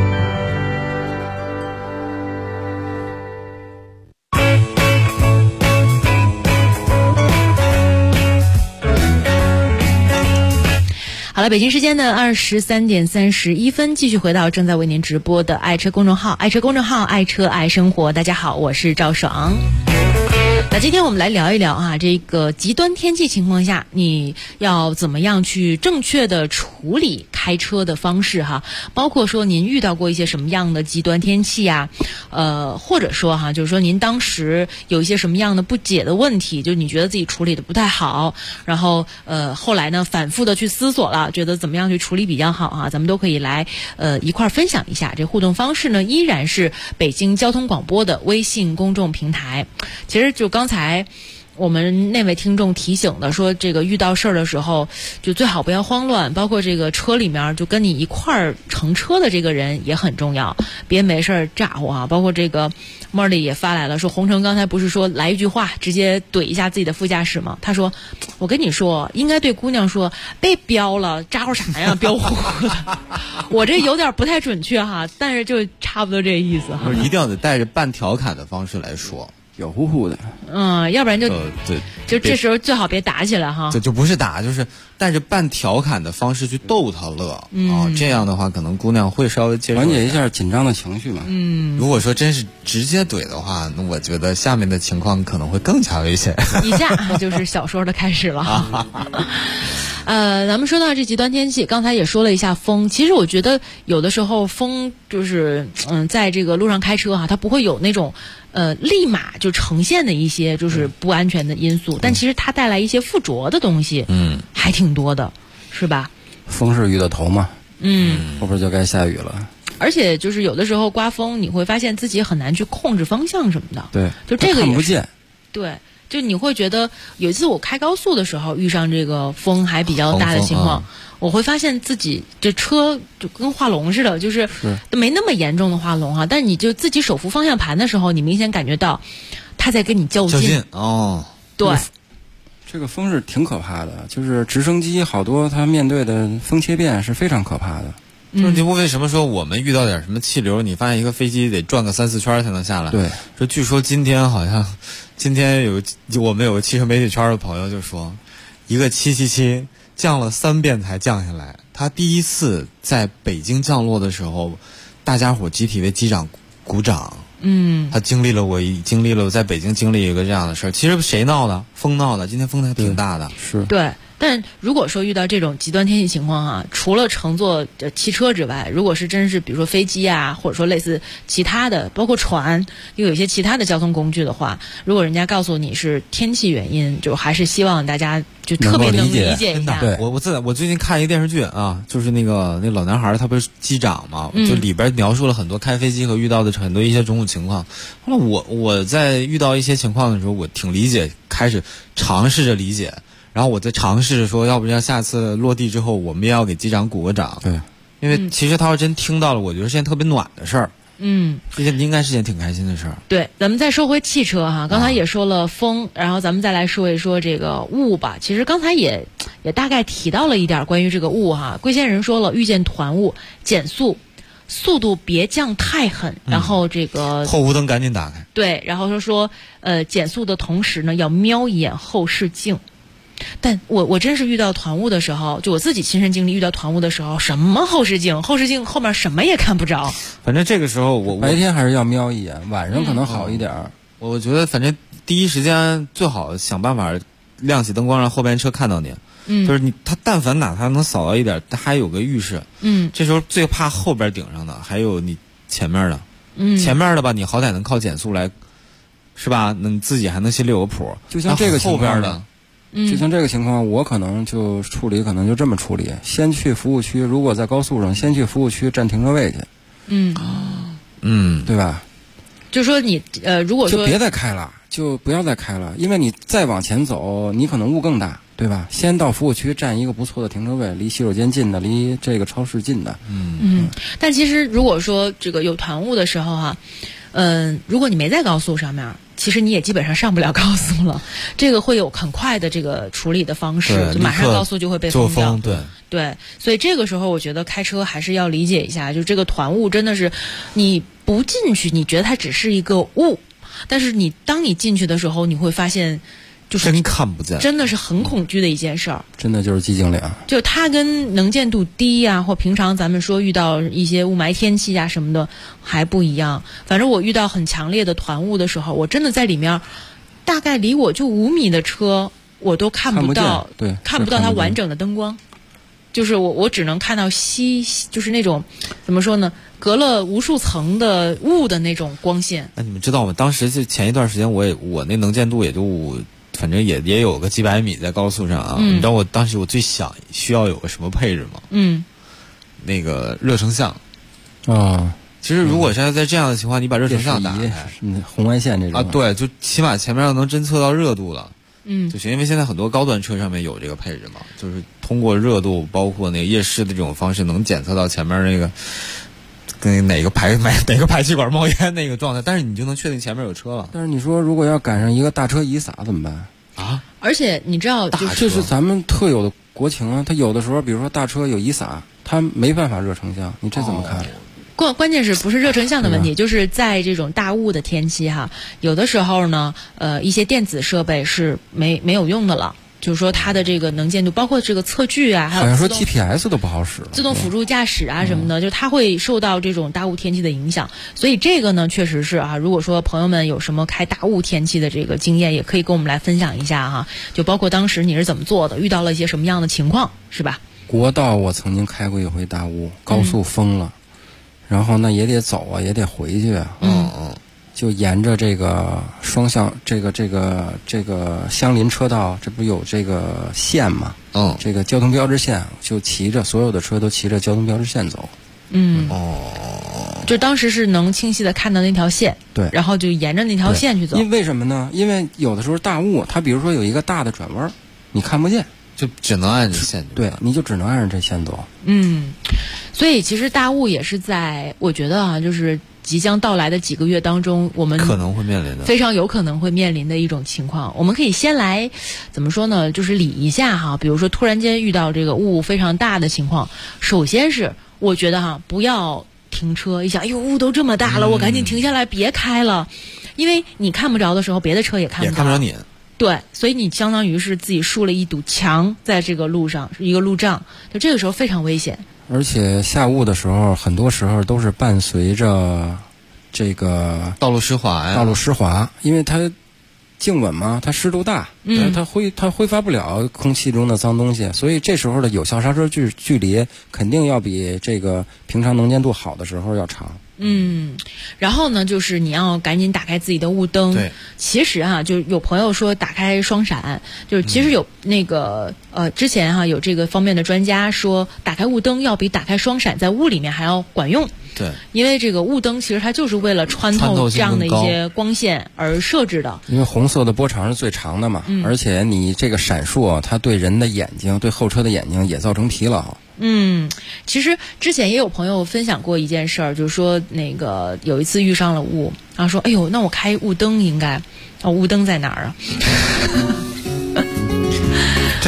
好了，北京时间的23点31分，继续回到正在为您直播的爱车公众号，爱车公众号，爱车爱生活。大家好，我是赵爽。那今天我们来聊一聊啊，这个极端天气情况下，你要怎么样去正确的处理开车的方式哈？包括说您遇到过一些什么样的极端天气啊？或者说哈，就是说您当时有一些什么样的不解的问题，就你觉得自己处理的不太好，然后后来呢反复的去思索了，觉得怎么样去处理比较好啊？咱们都可以来一块儿分享一下。这互动方式呢，依然是北京交通广播的微信公众平台。其实就刚才我们那位听众提醒的说，这个遇到事儿的时候就最好不要慌乱，包括这个车里面就跟你一块儿乘车的这个人也很重要，别没事儿咋呼啊。包括这个莫里也发来了，说红城刚才不是说来一句话直接怼一下自己的副驾驶吗？他说我跟你说应该对姑娘说别飙了，咋呼啥呀，飙呼呼的。我这有点不太准确哈，但是就差不多这意思哈。 一定要得带着半调侃的方式来说， 有呼呼的， 要不然就对， 就这时候最好别打起来哈。 就不是打，就是带着半调侃的方式去逗他乐这样的话，可能姑娘会稍微接受， 缓解一下紧张的情绪嘛。 如果说真是直接怼的话，那我觉得下面的情况可能会更加危险。 以下就是小说的开始了。咱们说到这极端天气，刚才也说了一下风。其实我觉得有的时候风就是在这个路上开车哈，它不会有那种立马就呈现的一些就是不安全的因素，但其实它带来一些附着的东西，还挺多的，是吧？ 风是雨的头嘛，后边就该下雨了。 而且就是有的时候刮风，你会发现自己很难去控制方向什么的。 对， 就这个也看不见。 对。就你会觉得有一次我开高速的时候遇上这个风还比较大的情况，我会发现自己这车就跟化龙似的，就是没那么严重的化龙哈，但你就自己手扶方向盘的时候，你明显感觉到它在跟你较劲哦。 对， 这个风是挺可怕的，就是直升机好多它面对的风切变是非常可怕的。 就是你为什么说我们遇到点什么气流，你发现一个飞机得转个3-4圈才能下来？ 对， 说据说今天我们有个汽车媒体圈的朋友就说，一个777降了3遍才降下来。他第一次在北京降落的时候，大家伙集体为机长鼓掌。他经历了我在北京经历一个这样的事儿。其实谁闹的？风闹的。今天风还挺大的。 是。 对。但如果说遇到这种极端天气情况哈，除了乘坐汽车之外，如果是真是比如说飞机啊，或者说类似其他的，包括船，又有一些其他的交通工具的话，如果人家告诉你是天气原因，就还是希望大家就特别能理解一下。 对，我最近看一个电视剧啊，就是那老男孩他不是机长嘛，就里边描述了很多开飞机和遇到的很多一些种种情况。后来我在遇到一些情况的时候，我挺理解，开始尝试着理解。然后我在尝试说，要不然下次落地之后，我们也要给机长鼓个掌。 对， 因为其实他要真听到了，我觉得是件特别暖的事儿。这件应该是件挺开心的事儿。 对，咱们再说回汽车哈，刚才也说了风，然后咱们再来说一说这个雾吧。其实刚才也大概提到了一点关于这个雾哈。龟仙人说了，遇见团雾减速速度别降太狠，然后这个后雾灯赶紧打开。 对，然后说减速的同时呢，要瞄一眼后视镜。但我真是遇到团雾的时候，就我自己亲身经历遇到团雾的时候，什么后视镜后面什么也看不着。 反正这个时候我白天还是要瞄一眼，晚上可能好一点。 我觉得反正第一时间最好想办法亮起灯光，让后边车看到你。就是他但凡哪他能扫到一点，他还有个预示。这时候最怕后边顶上的，还有你前面的。前面的吧，你好歹能靠减速来，是吧？那你自己还能心里有个谱。 就像这个情况后边的。 就像这个情况，我可能就处理，可能就这么处理：先去服务区，如果在高速上，先去服务区占停车位去。对吧？ 就说你如果说就别再开了，就不要再开了，因为你再往前走，你可能雾更大，对吧？先到服务区占一个不错的停车位，离洗手间近的，离这个超市近的。 但其实如果说这个有团雾的时候哈，如果你没在高速上面，其实你也基本上上不了高速了。这个会有很快的这个处理的方式，就马上高速就会被封掉。对，所以这个时候我觉得开车还是要理解一下，就这个团雾真的是你不进去，你觉得它只是一个雾，但是当你进去的时候，你会发现就是真看不见， 真的是很恐惧的一件事儿。 真的就是寂静岭， 就它跟能见度低呀，或平常咱们说遇到一些雾霾天气呀什么的还不一样。反正我遇到很强烈的团雾的时候，我真的在里面，大概离我就5米的车，我都看不到， 对， 看不到它完整的灯光。就是我只能看到就是那种怎么说呢，隔了无数层的雾的那种光线。 那你们知道吗？当时就前一段时间我那能见度也就反正也有个几百米在高速上啊。你知道我当时我最需要有个什么配置吗？那个热成像。其实如果是在这样的情况，你把热成像打开， 红外线这种对，就起码前面要能侦测到热度了。就行，因为现在很多高端车上面有这个配置嘛，就是通过热度，包括那个夜视的这种方式，能检测到前面那个跟哪个排气管冒烟那个状态，但是你就能确定前面有车了。 但是你说如果要赶上一个大车遗撒怎么办啊？ 而且你知道， 这是咱们特有的国情啊。它有的时候，比如说大车有遗撒，它没办法热成像，你这怎么看？ 关键是不是热成像的问题，就是在这种大雾的天气哈，有的时候呢，一些电子设备是没有用的了。就是说它的这个能见度，包括这个测距啊，还有好像说 GPS 都不好使了， 自动辅助驾驶啊什么的，就是它会受到这种大雾天气的影响。所以这个呢，确实是啊，如果说朋友们有什么开大雾天气的这个经验，也可以跟我们来分享一下哈。就包括当时你是怎么做的，遇到了一些什么样的情况，是吧？ 国道我曾经开过一回大雾，高速封了。然后呢，也得走啊，也得回去啊。就沿着这个双向这个相邻车道，这不有这个线吗？这个交通标志线，就所有的车都骑着交通标志线走。 就当时是能清晰的看到那条线， 对， 然后就沿着那条线去走。 为什么呢？因为有的时候大雾，它比如说有一个大的转弯，你看不见， 就只能按着线。 对，你就只能按着这线走。 所以其实大雾也是我觉得啊，就是即将到来的几个月当中，我们可能会面临的， 非常有可能会面临的一种情况。我们可以先来怎么说呢？就是理一下哈，比如说突然间遇到这个雾非常大的情况，首先是我觉得哈，不要停车，一想，哎呦，雾都这么大了，我赶紧停下来，别开了，因为你看不着的时候，别的车也看不着你。 对，所以你相当于是自己竖了一堵墙在这个路上，是一个路障，就这个时候非常危险。 而且下雾的时候，很多时候都是伴随着这个道路湿滑，因为它静稳嘛，它湿度大，它挥发不了空气中的脏东西，所以这时候的有效刹车距离肯定要比这个平常能见度好的时候要长。 然后呢，就是你要赶紧打开自己的雾灯。 对， 其实啊，就有朋友说打开双闪，就是其实有那个之前哈有这个方面的专家说，打开雾灯要比打开双闪在雾里面还要管用。 对， 因为这个雾灯其实它就是为了穿透这样的一些光线而设置的。 因为红色的波长是最长的嘛，而且你这个闪烁，它对人的眼睛、对后车的眼睛也造成疲劳。 其实之前也有朋友分享过一件事儿，就是说那个有一次遇上了雾，然后说，哎呦，那我开雾灯应该，雾灯在哪儿啊？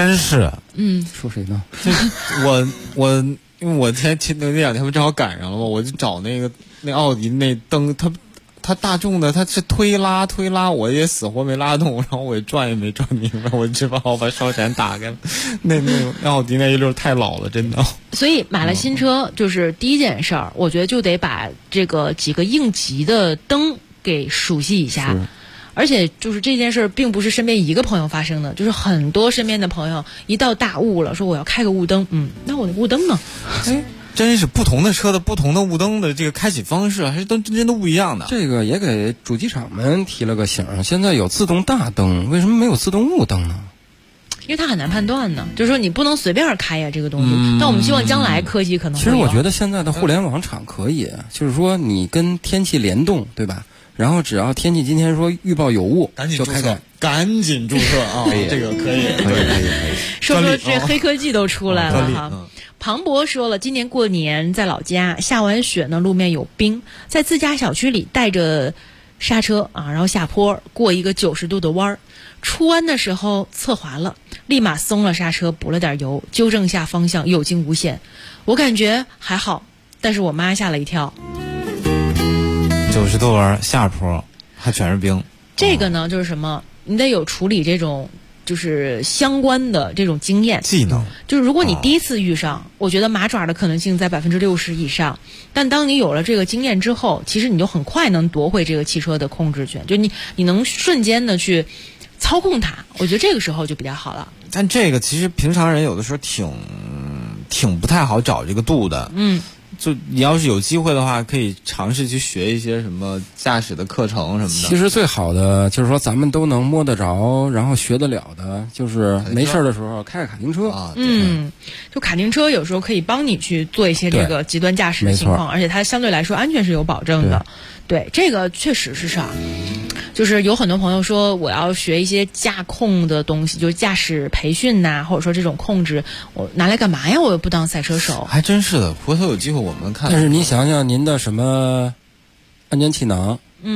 真是。 说谁呢？ 我因为我那2天不正好赶上了吗？我就找那奥迪那灯，它大众的它是推拉，我也死活没拉动，然后我也转也没转明白，我只好把烧闪打开了。那奥迪那一溜太老了，真的。 所以买了新车，就是第一件事儿，我觉得就得把这个几个应急的灯给熟悉一下。而且就是这件事儿并不是身边一个朋友发生的，就是很多身边的朋友一到大雾了，说我要开个雾灯，那我的雾灯呢？ 真是不同的车的不同的雾灯的这个开启方式还是真都不一样的。 这个也给主机厂们提了个醒，现在有自动大灯，为什么没有自动雾灯呢？ 因为它很难判断呢，就是说你不能随便开呀这个东西。但我们希望将来科技可能会有。 其实我觉得现在的互联网厂可以，就是说你跟天气联动，对吧？然后只要天气今天说预报有雾，就开开， 赶紧注册啊！这个可以。 说这黑科技都出来了哈。庞博说了，今年过年在老家下完雪呢，路面有冰，在自家小区里带着刹车然后下坡过一个90度的弯儿，出弯的时候侧滑了，立马松了刹车，补了点油，纠正下方向，有惊无险。我感觉还好，但是我妈吓了一跳。 90度弯下坡还全是冰， 这个呢就是什么？你得有处理这种就是相关的这种经验技能。 就是如果你第一次遇上，我觉得麻爪的可能性在60%以上。但当你有了这个经验之后，其实你就很快能夺回这个汽车的控制权，就你能瞬间的去操控它。我觉得这个时候就比较好了。 但这个其实平常人有的时候挺不太好找这个度的。就你要是有机会的话，可以尝试去学一些什么驾驶的课程什么的。 其实最好的就是说咱们都能摸得着，然后学得了的，就是没事的时候开个卡丁车啊。 就卡丁车有时候可以帮你去做一些这个极端驾驶的情况，而且它相对来说安全是有保证的。对，这个确实是啥。就是有很多朋友说我要学一些驾控的东西，就是驾驶培训呐，或者说这种控制，我拿来干嘛呀？我又不当赛车手。 还真是的，回头有机会我们看。 但是你想想您的什么安全气囊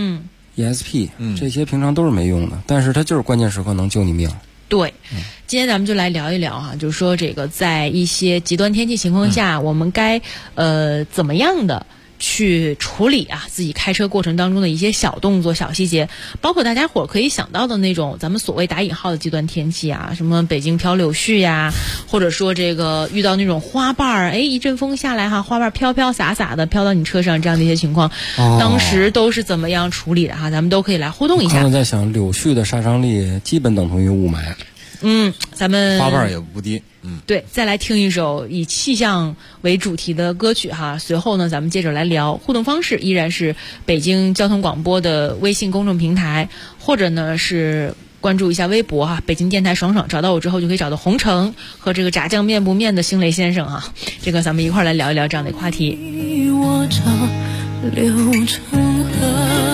，ESP，这些平常都是没用的，但是它就是关键时刻能救你命。 对，今天咱们就来聊一聊就是说这个在一些极端天气情况下，我们该怎么样的去处理自己开车过程当中的一些小动作、小细节，包括大家伙可以想到的那种咱们所谓打引号的极端天气什么北京飘柳絮呀，或者说这个遇到那种花瓣一阵风下来花瓣飘飘洒洒的飘到你车上这样的一些情况，当时都是怎么样处理的咱们都可以来互动一下。 我在想，柳絮的杀伤力基本等同于雾霾。 咱们花瓣也不低。 对，再来听一首以气象为主题的歌曲随后呢，咱们接着来聊。互动方式依然是北京交通广播的微信公众平台，或者呢是关注一下微博北京电台爽爽，找到我之后就可以找到红橙和这个炸酱面不面的星雷先生这个咱们一块来聊一聊这样的话题。 我这流成河，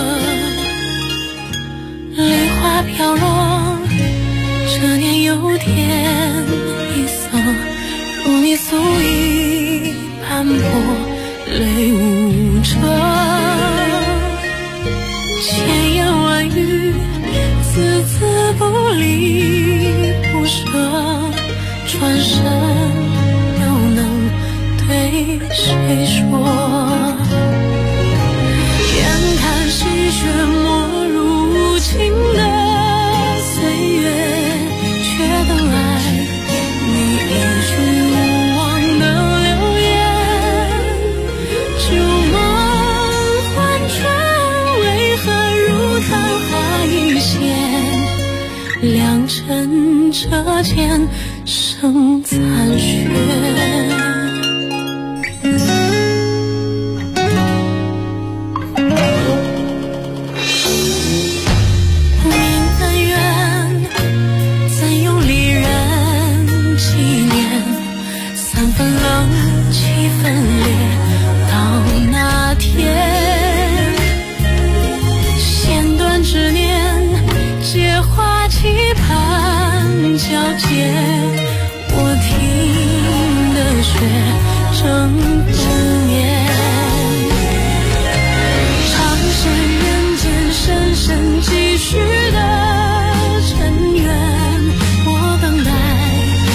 泪花飘落，这年又添一色，如你素衣斑驳，泪无遮，千言万语字字不离不舍，转身又能对谁说？眼看细雪没入情的岁月，却等来你一句无望的留言。旧梦幻转，为何如昙花一现？良辰折剑生残雪。我听的雪正冬眠，长生人间深深积蓄的尘缘，我等待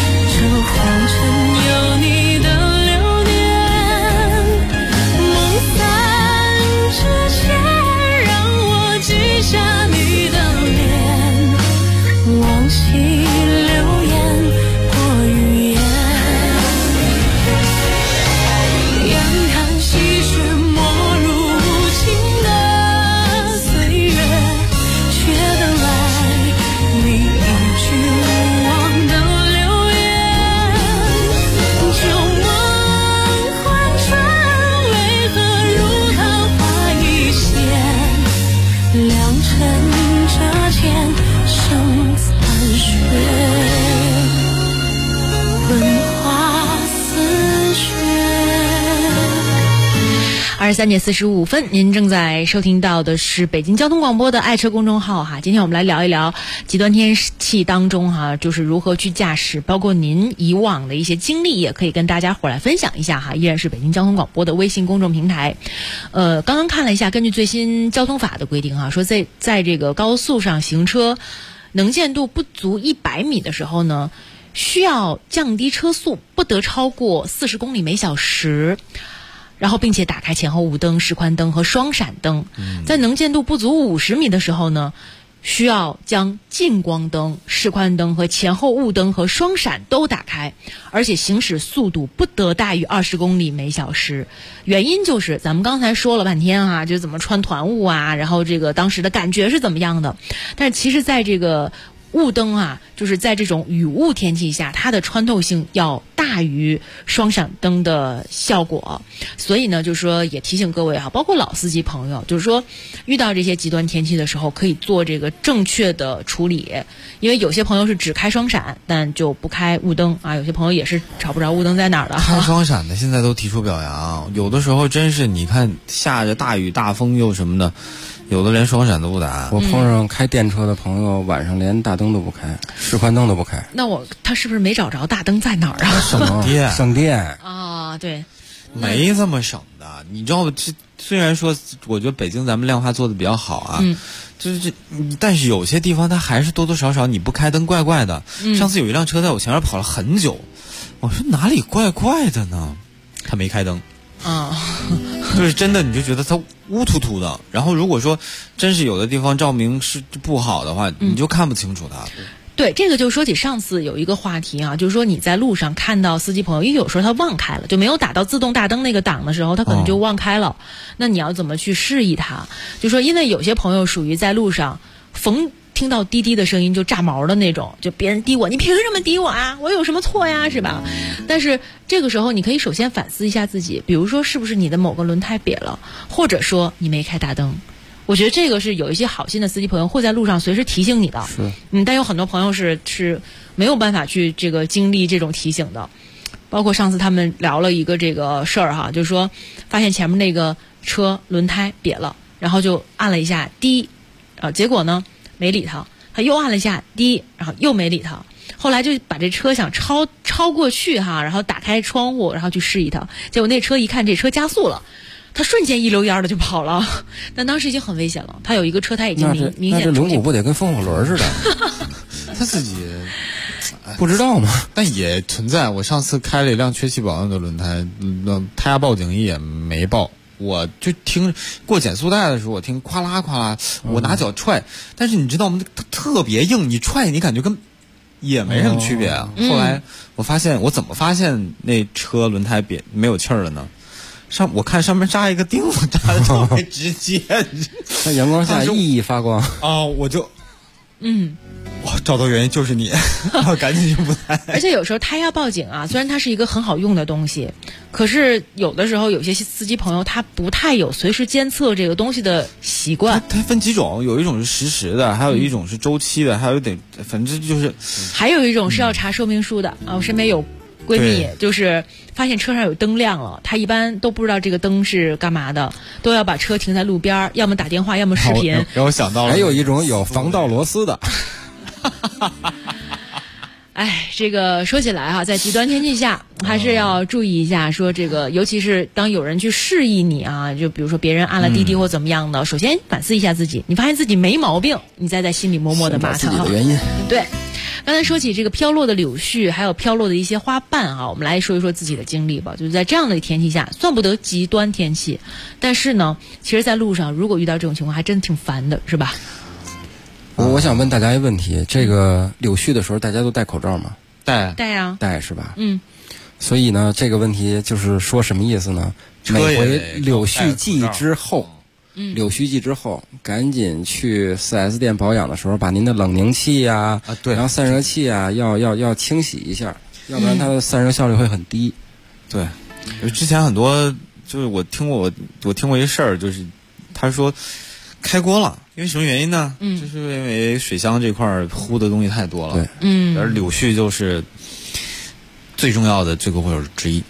23:45，您正在收听到的是北京交通广播的爱车公众号哈。今天我们来聊一聊极端天气当中哈，就是如何去驾驶，包括您以往的一些经历，也可以跟大家伙来分享一下哈。依然是北京交通广播的微信公众平台。刚刚看了一下，根据最新交通法的规定哈，说在这个高速上行车能见度不足100米的时候呢，需要降低车速，不得超过40公里每小时。然后并且打开前后雾灯、示宽灯和双闪灯。在能见度不足50米的时候呢，需要将近光灯、示宽灯和前后雾灯和双闪都打开，而且行驶速度不得大于20公里每小时。原因就是咱们刚才说了半天啊，就怎么穿团雾啊，然后这个当时的感觉是怎么样的。但是其实在这个雾灯啊，就是在这种雨雾天气下，它的穿透性要大于双闪灯的效果。所以呢，就是说也提醒各位哈，包括老司机朋友，就是说遇到这些极端天气的时候，可以做这个正确的处理。因为有些朋友是只开双闪，但就不开雾灯啊；有些朋友也是找不着雾灯在哪儿的。 开双闪的现在都提出表扬，有的时候真是你看下着大雨大风又什么的，有的连双闪都不打。 我碰上开电车的朋友，晚上连大灯都不开，示宽灯都不开。 那他是不是没找着大灯在哪儿啊？ 省电啊，对， 没这么省的。你知道，这虽然说我觉得北京咱们量化做的比较好啊，就是但是有些地方它还是多多少少你不开灯怪怪的。上次有一辆车在我前面跑了很久，我说哪里怪怪的呢？他没开灯。就是真的，你就觉得它乌突突的。然后如果说真是有的地方照明是不好的话，你就看不清楚它。 对，这个就说起上次有一个话题啊，就是说你在路上看到司机朋友，因为有时候他忘开了，就没有打到自动大灯那个档的时候，他可能就忘开了。那你要怎么去示意他？就说因为有些朋友属于在路上逢听到滴滴的声音就炸毛的那种，就别人滴我，你凭什么滴我啊？我有什么错呀，是吧？但是这个时候你可以首先反思一下自己，比如说是不是你的某个轮胎瘪了，或者说你没开大灯。我觉得这个是有一些好心的司机朋友会在路上随时提醒你的。但有很多朋友是没有办法去这个经历这种提醒的。包括上次他们聊了一个这个事儿哈，就是说发现前面那个车轮胎瘪了，然后就按了一下滴，结果呢没理他又按了一下滴，然后又没理他。后来就把这车想超过去哈，然后打开窗户，然后去示意他。结果那车一看这车加速了，他瞬间一溜烟的就跑了。但当时已经很危险了，他有一个车胎已经明显。 那这轮毂不得跟风火轮似的？ 他自己不知道吗？ 但也存在。我上次开了一辆缺气保养的轮胎，胎压报警也没报。我就听过减速带的时候，我听咵啦咵啦，我拿脚踹，但是你知道吗？它特别硬，你踹你感觉跟也没什么区别啊。后来我发现，我怎么发现那车轮胎没有气儿了呢？我看上面扎一个钉子，扎的特别直接， 在阳光下熠熠发光啊！我就我找到原因就是你，我赶紧就不来。 而且有时候胎压报警啊，虽然它是一个很好用的东西，可是有的时候有些司机朋友他不太有随时监测这个东西的习惯。 它分几种，有一种是实时的，还有一种是周期的，还有点反正就是， 还有一种是要查说明书的啊。我身边有闺蜜就是发现车上有灯亮了，她一般都不知道这个灯是干嘛的，都要把车停在路边，要么打电话，要么视频。 让我想到了， 还有一种有防盗螺丝的。 哎，这个说起来哈，在极端天气下还是要注意一下，说这个尤其是当有人去示意你啊，就比如说别人按了滴滴或怎么样的，首先反思一下自己，你发现自己没毛病，你再在心里默默的骂他。 自己的原因。 对，刚才说起这个飘落的柳絮，还有飘落的一些花瓣啊，我们来说一说自己的经历吧。就是在这样的天气下，算不得极端天气，但是呢，其实在路上如果遇到这种情况，还真挺烦的，是吧？ 我想问大家一个问题，这个柳絮的时候大家都戴口罩吗？ 戴啊， 戴是吧？所以呢，这个问题就是说什么意思呢？每回柳絮季之后，赶紧去 4S 店保养的时候，把您的冷凝器呀，然后散热器呀，要清洗一下，要不然它的散热效率会很低。 对，之前很多就是我听过一事儿，就是他说开锅了，因为什么原因呢？就是因为水箱这块糊的东西太多了。 对， 而柳絮就是最重要的罪魁祸首之一。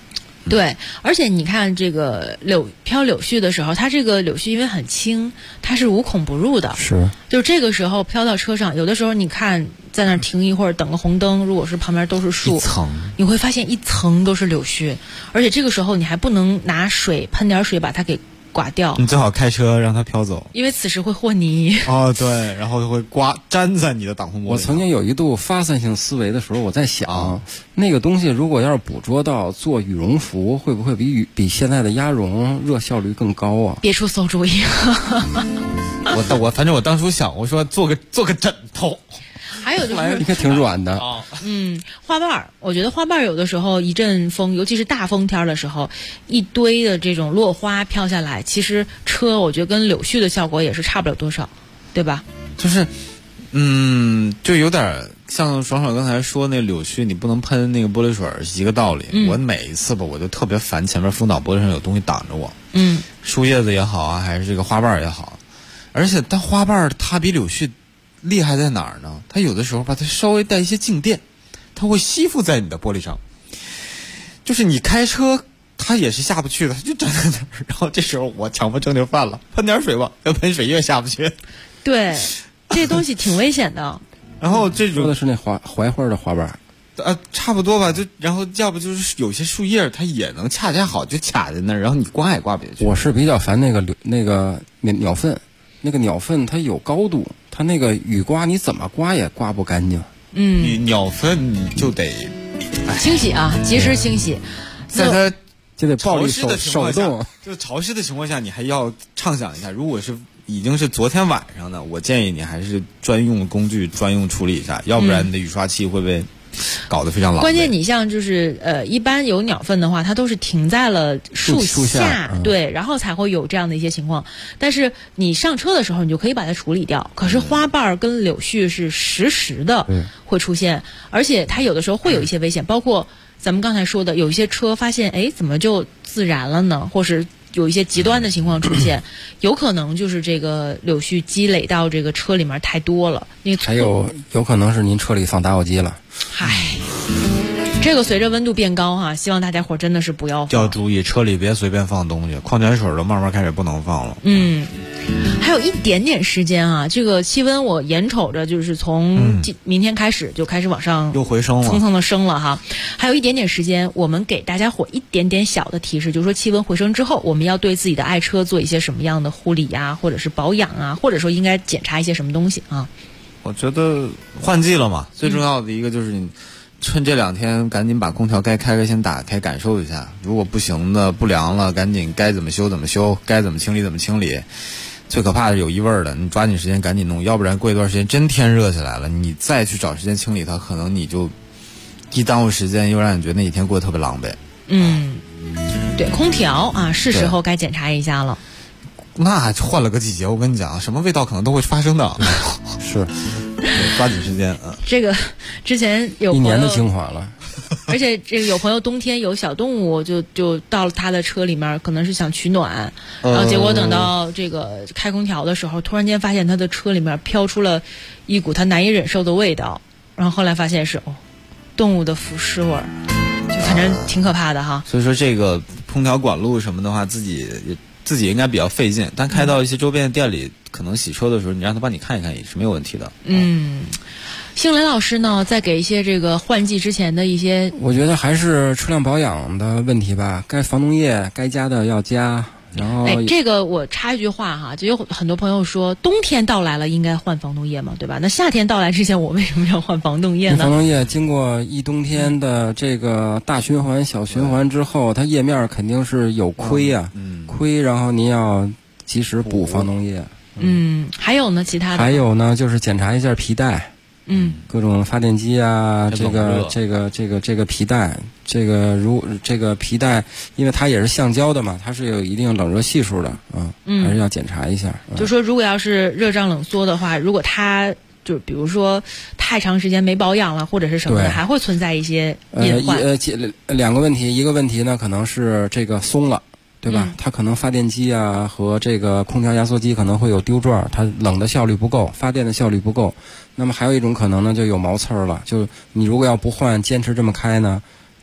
对，而且你看这个飘柳絮的时候，它这个柳絮因为很轻，它是无孔不入的。 是， 就这个时候飘到车上，有的时候你看在那儿停一会儿等个红灯，如果是旁边都是树，你会发现一层都是柳絮，而且这个时候你还不能拿水喷点水把它给刮掉， 你最好开车让它飘走， 因为此时会和泥。 哦，对，然后会粘在你的挡风玻璃上。 我曾经有一度发散性思维的时候，我在想，那个东西如果要是捕捉到做羽绒服，会不会比现在的鸭绒热效率更高啊？ 别出馊主意。 反正我当初想，我说做个枕头。 还有就是应该挺软的。 花瓣儿，我觉得花瓣儿有的时候一阵风，尤其是大风天的时候，一堆的这种落花飘下来，其实车我觉得跟柳絮的效果也是差不了多少，对吧？ 就是，就有点像爽爽刚才说那柳絮，你不能喷那个玻璃水是一个道理。我每一次吧，我就特别烦前面风挡玻璃上有东西挡着我，树叶子也好啊，还是这个花瓣也好，而且但花瓣它比柳絮厉害在哪儿呢？它有的时候吧，它稍微带一些静电，它会吸附在你的玻璃上，就是你开车它也是下不去的，它就站在那儿。然后这时候我强迫症就犯了，喷点水吧，要喷水越下不去。 对，这东西挺危险的。 然后这种说的是那槐花的花瓣， 差不多吧。就然后要不就是有些树叶它也能恰好就卡在那儿，然后你刮也刮不下去。 我是比较烦那个鸟粪，那个鸟粪它有高度。它那个雨刮你怎么刮也刮不干净。 鸟粪你就得清洗啊，及时清洗。 在它就得暴力手动，就是潮湿的情况下，你还要畅想一下，如果是已经是昨天晚上的，我建议你还是专用工具专用处理一下，要不然你的雨刷器会被搞得非常狼狈。 关键你像就是一般有鸟粪的话，它都是停在了树下，对，然后才会有这样的一些情况。但是你上车的时候，你就可以把它处理掉。可是花瓣跟柳絮是实时的会出现，而且它有的时候会有一些危险，包括咱们刚才说的，有一些车发现怎么就自燃了呢？或是有一些极端的情况出现，有可能就是这个柳絮积累到这个车里面太多了。 还有可能是您车里放打火机了。 这个随着温度变高哈，希望大家伙真的是不要放， 要注意车里别随便放东西，矿泉水都慢慢开始不能放了。 还有一点点时间啊，这个气温我眼瞅着就是从明天开始就开始往上又回升了， 蹭蹭的升了哈。还有一点点时间，我们给大家伙一点点小的提示，就是说气温回升之后，我们要对自己的爱车做一些什么样的护理啊，或者是保养啊，或者说应该检查一些什么东西啊。 我觉得换季了嘛，最重要的一个就是你趁这2天赶紧把空调该开先打开，感受一下。如果不行的不凉了，赶紧该怎么修怎么修，该怎么清理怎么清理。最可怕的是有异味的，你抓紧时间赶紧弄，要不然过一段时间真天热起来了，你再去找时间清理它，可能你就一耽误时间，又让你觉得那几天过得特别狼狈。 对，空调啊，是时候该检查一下了。 那换了个季节，我跟你讲，什么味道可能都会发生的。 是， 抓紧时间啊！ 这个之前有一年的精华了。 而且这个有朋友冬天有小动物就到了他的车里面，可能是想取暖，然后结果等到这个开空调的时候，突然间发现他的车里面飘出了一股他难以忍受的味道，然后后来发现是动物的腐尸味儿，就反正挺可怕的哈。 所以说这个空调管路什么的话，自己应该比较费劲，但开到一些周边的店里，可能洗车的时候，你让他帮你看一看也是没有问题的。 星雷老师呢，再给一些这个换季之前的一些， 我觉得还是车辆保养的问题吧，该防冻液该加的要加。然后这个我插一句话哈，就有很多朋友说冬天到来了应该换防冻液嘛，对吧？那夏天到来之前我为什么要换防冻液呢？ 防冻液经过一冬天的这个大循环小循环之后，它液面肯定是有亏啊，亏，然后您要及时补防冻液。 还有呢，其他的？ 还有呢，就是检查一下皮带。各种发电机啊，这个皮带，这个皮带，因为它也是橡胶的嘛，它是有一定冷热系数的还是要检查一下。 就说如果要是热胀冷缩的话，如果它就比如说太长时间没保养了，或者是什么的，还会存在一些隐患。 两个问题，一个问题呢可能是这个松了。对吧？它可能发电机啊和这个空调压缩机可能会有丢转，它冷的效率不够，发电的效率不够。那么还有一种可能呢，就有毛刺儿了。就你如果要不换，坚持这么开呢，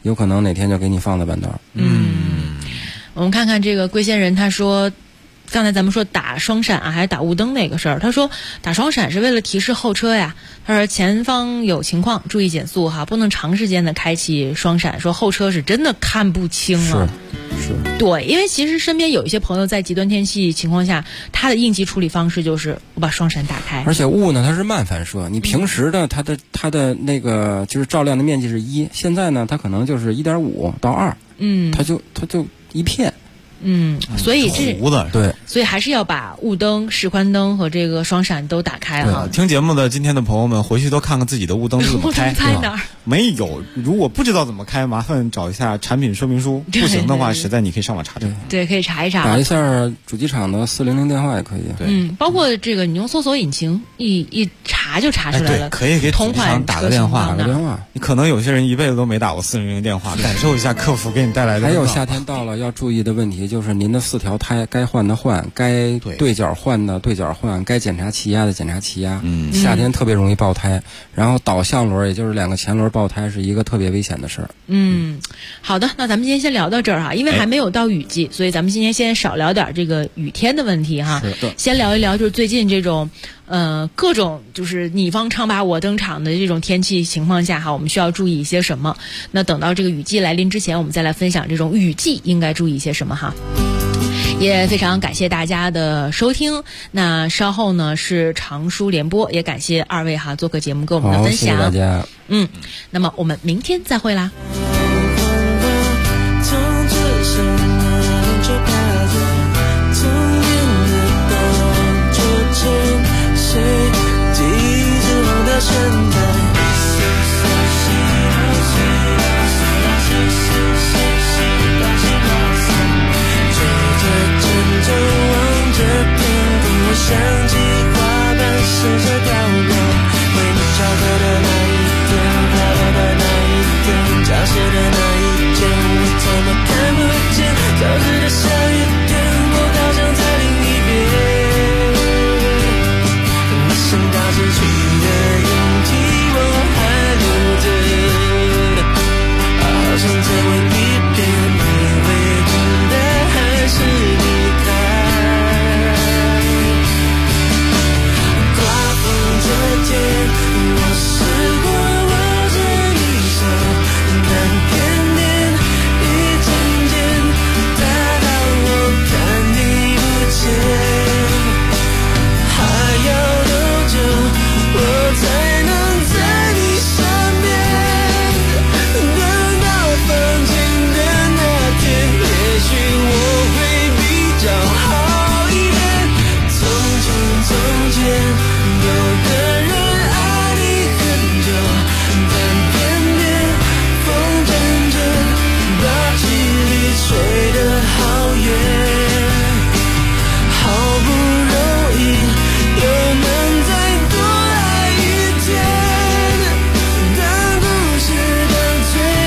有可能哪天就给你放在半道。 我们看看这个龟仙人，他说刚才咱们说打双闪还是打雾灯那个事儿，他说打双闪是为了提示后车呀，他说前方有情况注意减速哈，不能长时间的开启双闪，说后车是真的看不清了。 是对，因为其实身边有一些朋友在极端天气情况下，他的应急处理方式就是我把双闪打开。 而且雾呢，它是慢反射，你平时的它的那个就是照亮的面积是1，现在呢它可能就是1.5到2，它就一片。 所以这糊的对， 所以还是要把雾灯、示宽灯和这个双闪都打开哈。 听节目的今天的朋友们，回去都看看自己的雾灯是怎么开。 雾灯在哪儿？ 没有，如果不知道怎么开，麻烦找一下产品说明书。不行的话，实在你可以上网查查。 对，可以查一查。 打一下主机厂的400电话也可以。 对， 包括这个你用搜索引擎一查就查出来了。 对，可以给主机厂打个电话。你可能有些人一辈子都没打过400电话，感受一下客服给你带来的。 还有夏天到了要注意的问题就是您的4条胎该换的换，该对角换的对角换，该检查气压的检查气压。夏天特别容易爆胎，然后倒向轮也就是2个前轮爆胎是一个特别危险的事儿。 好的，那咱们今天先聊到这儿哈，因为还没有到雨季，所以咱们今天先少聊点这个雨天的问题哈。先聊一聊就是最近这种各种就是你方唱罢我登场的这种天气情况下哈，我们需要注意一些什么？那等到这个雨季来临之前，我们再来分享这种雨季应该注意一些什么哈。也非常感谢大家的收听，那稍后呢是长书联播，也感谢二位哈做客节目跟我们的分享。 好，谢谢大家。 那么我们明天再会啦。 谁记忆之后的圣诞